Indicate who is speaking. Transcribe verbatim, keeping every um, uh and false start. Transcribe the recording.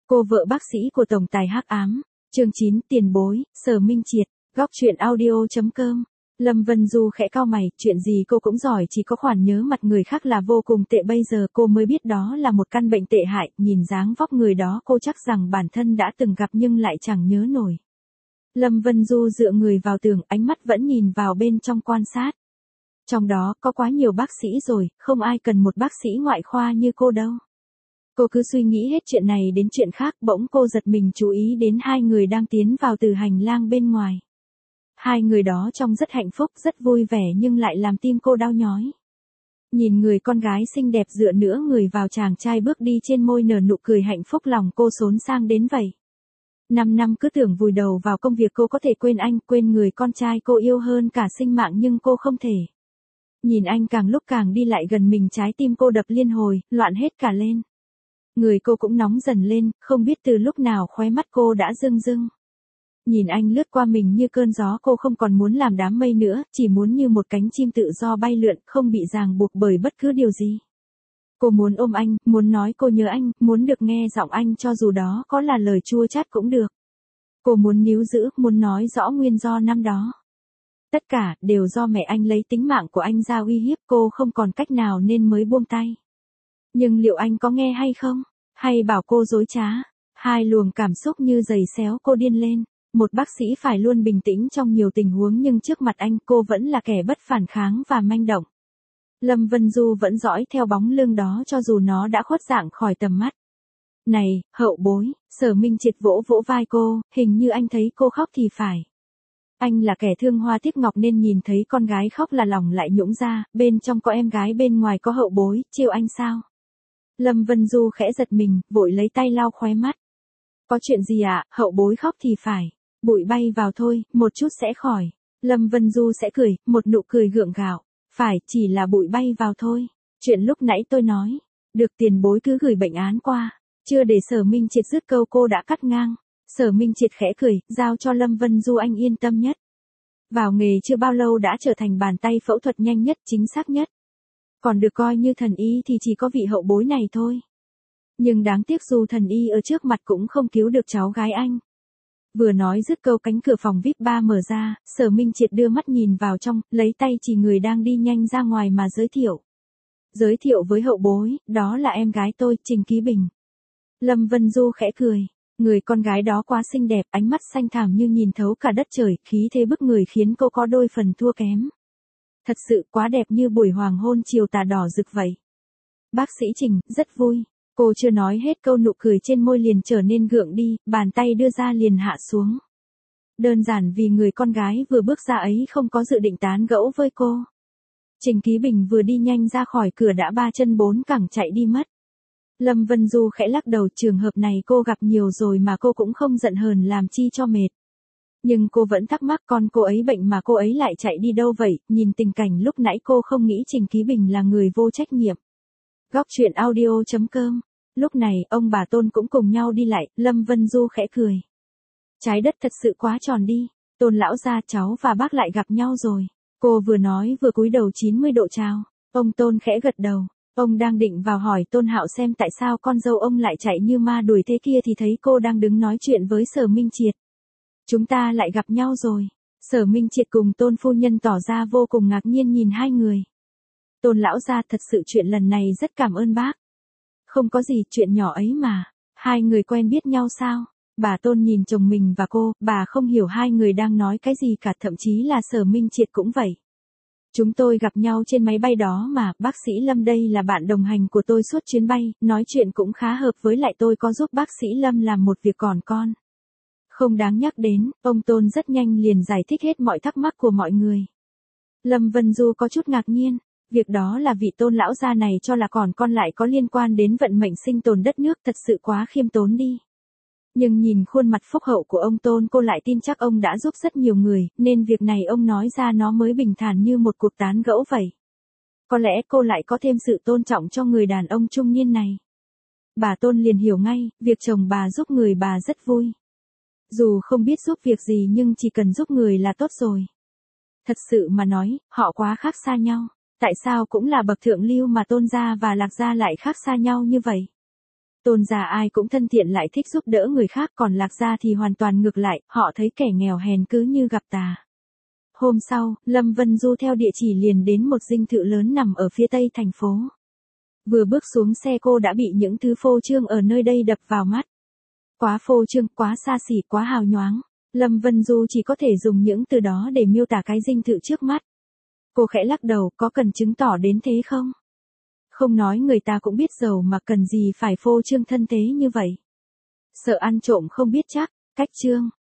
Speaker 1: Cô vợ bác sĩ của tổng tài hắc ám. Chương chín, tiền bối, Sở Minh Triệt. Góc truyện audio chấm com. Lâm Vân Du khẽ cau mày, chuyện gì cô cũng giỏi, chỉ có khoản nhớ mặt người khác là vô cùng tệ. Bây giờ cô mới biết đó là một căn bệnh tệ hại, nhìn dáng vóc người đó cô chắc rằng bản thân đã từng gặp nhưng lại chẳng nhớ nổi. Lâm Vân Du dựa người vào tường, ánh mắt vẫn nhìn vào bên trong quan sát. Trong đó có quá nhiều bác sĩ rồi, không ai cần một bác sĩ ngoại khoa như cô đâu. Cô cứ suy nghĩ hết chuyện này đến chuyện khác, bỗng cô giật mình chú ý đến hai người đang tiến vào từ hành lang bên ngoài. Hai người đó trông rất hạnh phúc, rất vui vẻ nhưng lại làm tim cô đau nhói. Nhìn người con gái xinh đẹp dựa nửa người vào chàng trai bước đi, trên môi nở nụ cười hạnh phúc, lòng cô xốn sang đến vậy. Năm năm cứ tưởng vùi đầu vào công việc cô có thể quên anh, quên người con trai cô yêu hơn cả sinh mạng, nhưng cô không thể. Nhìn anh càng lúc càng đi lại gần mình, trái tim cô đập liên hồi, loạn hết cả lên. Người cô cũng nóng dần lên, không biết từ lúc nào khóe mắt cô đã rưng rưng. Nhìn anh lướt qua mình như cơn gió, cô không còn muốn làm đám mây nữa, chỉ muốn như một cánh chim tự do bay lượn, không bị ràng buộc bởi bất cứ điều gì. Cô muốn ôm anh, muốn nói cô nhớ anh, muốn được nghe giọng anh cho dù đó có là lời chua chát cũng được. Cô muốn níu giữ, muốn nói rõ nguyên do năm đó. Tất cả đều do mẹ anh lấy tính mạng của anh ra uy hiếp cô, không còn cách nào nên mới buông tay. Nhưng liệu anh có nghe hay không? Hay bảo cô dối trá? Hai luồng cảm xúc như giày xéo cô điên lên. Một bác sĩ phải luôn bình tĩnh trong nhiều tình huống, nhưng trước mặt anh cô vẫn là kẻ bất phản kháng và manh động. Lâm Vân Du vẫn dõi theo bóng lưng đó cho dù nó đã khuất dạng khỏi tầm mắt. Này, hậu bối, Sở Minh Triệt vỗ vỗ vai cô, hình như anh thấy cô khóc thì phải. Anh là kẻ thương hoa tiếc ngọc nên nhìn thấy con gái khóc là lòng lại nhũn ra, bên trong có em gái bên ngoài có hậu bối, trêu anh sao? Lâm Vân Du khẽ giật mình, vội lấy tay lau khóe mắt. Có chuyện gì ạ, à? Hậu bối khóc thì phải. Bụi bay vào thôi, một chút sẽ khỏi. Lâm Vân Du sẽ cười, một nụ cười gượng gạo. Phải, chỉ là bụi bay vào thôi. Chuyện lúc nãy tôi nói. Được, tiền bối cứ gửi bệnh án qua. Chưa để Sở Minh Triệt dứt câu cô đã cắt ngang. Sở Minh Triệt khẽ cười, giao cho Lâm Vân Du anh yên tâm nhất. Vào nghề chưa bao lâu đã trở thành bàn tay phẫu thuật nhanh nhất, chính xác nhất. Còn được coi như thần y thì chỉ có vị hậu bối này thôi. Nhưng đáng tiếc dù thần y ở trước mặt cũng không cứu được cháu gái anh. Vừa nói dứt câu, cánh cửa phòng vi ai pi ba mở ra, Sở Minh Triệt đưa mắt nhìn vào trong, lấy tay chỉ người đang đi nhanh ra ngoài mà giới thiệu. Giới thiệu với hậu bối, đó là em gái tôi, Trình Ký Bình. Lâm Vân Du khẽ cười. Người con gái đó quá xinh đẹp, ánh mắt xanh thẳm như nhìn thấu cả đất trời, khí thế bức người khiến cô có đôi phần thua kém. Thật sự quá đẹp, như buổi hoàng hôn chiều tà đỏ rực vậy. Bác sĩ Trình, rất vui. Cô chưa nói hết câu, nụ cười trên môi liền trở nên gượng đi, bàn tay đưa ra liền hạ xuống. Đơn giản vì người con gái vừa bước ra ấy không có dự định tán gẫu với cô. Trình Ký Bình vừa đi nhanh ra khỏi cửa đã ba chân bốn cẳng chạy đi mất. Lâm Vân Du khẽ lắc đầu, trường hợp này cô gặp nhiều rồi mà cô cũng không giận hờn làm chi cho mệt. Nhưng cô vẫn thắc mắc con cô ấy bệnh mà cô ấy lại chạy đi đâu vậy, nhìn tình cảnh lúc nãy cô không nghĩ Trình Ký Bình là người vô trách nhiệm. Góc truyện audio chấm com. Lúc này, ông bà Tôn cũng cùng nhau đi lại, Lâm Vân Du khẽ cười. Trái đất thật sự quá tròn đi, Tôn lão gia, cháu và bác lại gặp nhau rồi. Cô vừa nói vừa cúi đầu chín mươi độ chào. Ông Tôn khẽ gật đầu. Ông đang định vào hỏi Tôn Hạo xem tại sao con dâu ông lại chạy như ma đuổi thế kia thì thấy cô đang đứng nói chuyện với Sở Minh Triệt. Chúng ta lại gặp nhau rồi. Sở Minh Triệt cùng Tôn phu nhân tỏ ra vô cùng ngạc nhiên nhìn hai người. Tôn lão gia, thật sự chuyện lần này rất cảm ơn bác. Không có gì, chuyện nhỏ ấy mà. Hai người quen biết nhau sao? Bà Tôn nhìn chồng mình và cô, bà không hiểu hai người đang nói cái gì cả, thậm chí là Sở Minh Triệt cũng vậy. Chúng tôi gặp nhau trên máy bay đó mà, bác sĩ Lâm đây là bạn đồng hành của tôi suốt chuyến bay, nói chuyện cũng khá hợp, với lại tôi có giúp bác sĩ Lâm làm một việc còn con. Không đáng nhắc đến, ông Tôn rất nhanh liền giải thích hết mọi thắc mắc của mọi người. Lâm Vân Du có chút ngạc nhiên, việc đó là vị Tôn lão gia này cho là còn con lại có liên quan đến vận mệnh sinh tồn đất nước, thật sự quá khiêm tốn đi. Nhưng nhìn khuôn mặt phúc hậu của ông Tôn, cô lại tin chắc ông đã giúp rất nhiều người, nên việc này ông nói ra nó mới bình thản như một cuộc tán gẫu vậy. Có lẽ cô lại có thêm sự tôn trọng cho người đàn ông trung niên này. Bà Tôn liền hiểu ngay, việc chồng bà giúp người bà rất vui. Dù không biết giúp việc gì nhưng chỉ cần giúp người là tốt rồi. Thật sự mà nói, họ quá khác xa nhau. Tại sao cũng là bậc thượng lưu mà Tôn gia và Lạc gia lại khác xa nhau như vậy? Tôn gia ai cũng thân thiện lại thích giúp đỡ người khác, còn Lạc gia thì hoàn toàn ngược lại, họ thấy kẻ nghèo hèn cứ như gặp tà. Hôm sau, Lâm Vân Du theo địa chỉ liền đến một dinh thự lớn nằm ở phía tây thành phố. Vừa bước xuống xe cô đã bị những thứ phô trương ở nơi đây đập vào mắt. Quá phô trương, quá xa xỉ, quá hào nhoáng. Lâm Vân Du chỉ có thể dùng những từ đó để miêu tả cái dinh thự trước mắt. Cô khẽ lắc đầu, có cần chứng tỏ đến thế không? Không nói người ta cũng biết giàu mà cần gì phải phô trương thân thế như vậy. Sợ ăn trộm không biết chắc, cách trương.